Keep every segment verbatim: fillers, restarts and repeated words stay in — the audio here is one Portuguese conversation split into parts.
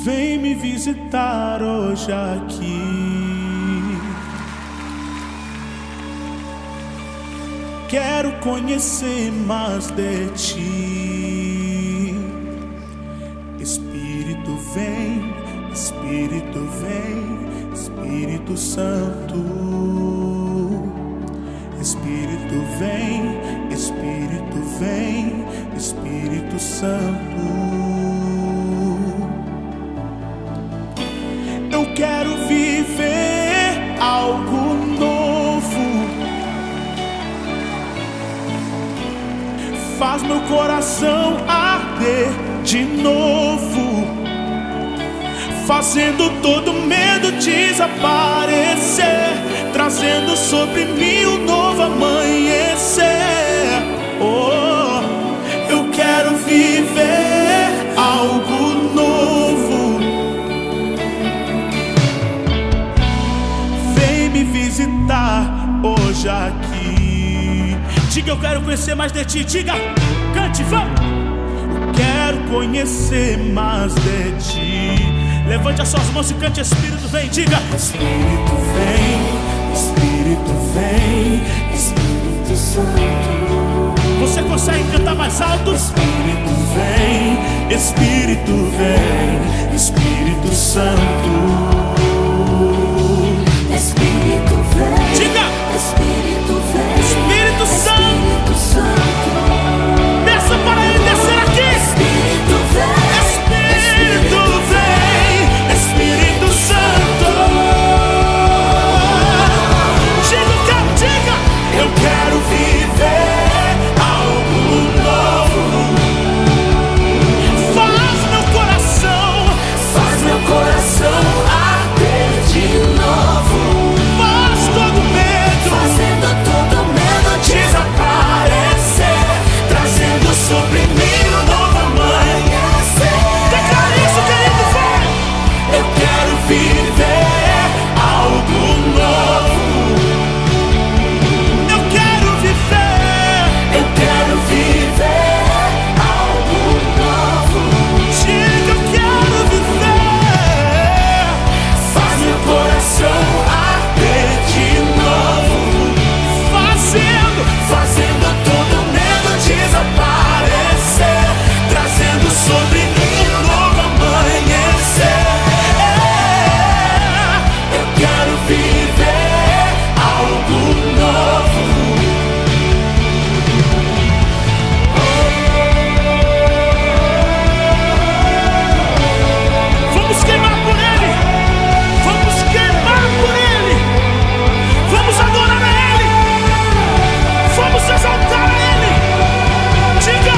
Vem me visitar hoje aqui. Quero conhecer mais de ti. Espírito vem, Espírito vem, Espírito Santo. Espírito vem, Espírito vem, Espírito Santo. Eu quero viver algo novo. Faz meu coração arder de novo, fazendo todo medo desaparecer, trazendo sobre mim um novo amanhecer. Oh, eu quero viver algo novo. Vem me visitar hoje aqui. Diga, eu quero conhecer mais de ti. Diga, cante, vamos. Eu quero conhecer mais de ti. Levante as suas mãos e cante. Espírito vem, diga. Espírito vem, Espírito vem, Espírito Santo. Você consegue cantar mais alto? Espírito vem, Espírito vem, Espírito Santo. Espírito vem, diga. Espírito vem, Espírito Santo. Espírito Santo. Peça para ele descer aqui. Espírito vem, Espírito vem, Espírito Santo. Diga, diga. Eu quero viver algo novo. Faz meu coração, faz meu coração arder de novo, faz todo medo, fazendo todo medo desaparecer, trazendo sobre mim um novo amanhecer. declara isso, querido, vai. Eu quero viver algo novo. Eu quero viver, Eu quero viver algo novo. diga, eu quero viver. Faz meu coração arder de novo, Fazendo, fazendo todo medo desaparecer, trazendo sobre mim um novo amanhecer. Eu quero viver algo novo. vamos queimar por ele, vamos queimar por ele, vamos adorar a ele, vamos exaltar a ele. Diga,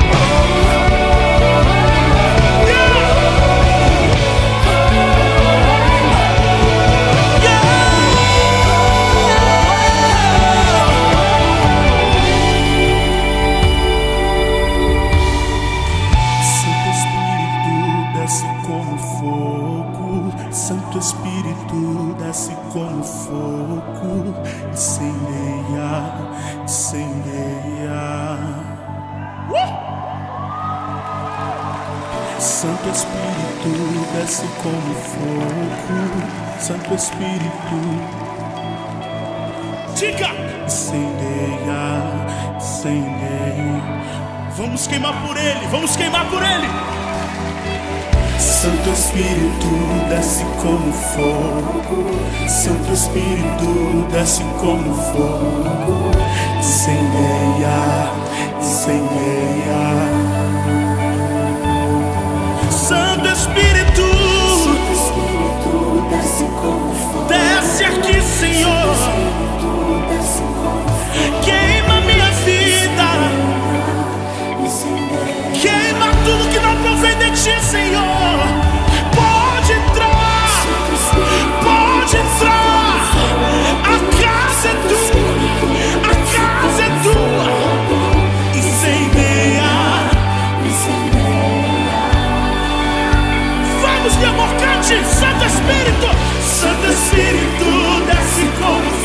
Santo Espírito desce como fogo, Santo Espírito desce como fogo, incendeia, incendeia. Uh! Santo Espírito desce como fogo, Santo Espírito, diga, incendeia, incendeia. Vamos queimar por ele, vamos queimar por ele. Santo Espírito desce como fogo, Santo Espírito desce como fogo, incendeia, incendeia. Santo Espírito, Santo Espírito desce como fogo, desce aqui, Senhor. Espírito desce como fogo, Queima minha vida, incendeia. queima tudo que não provém de ti, Senhor. Pode entrar, Santo Espírito pode entrar. A casa é tua, a casa é tua. Incendeia. incendeia. Vamos, meu amor, cante. Santo Espírito, Santo Espírito desce como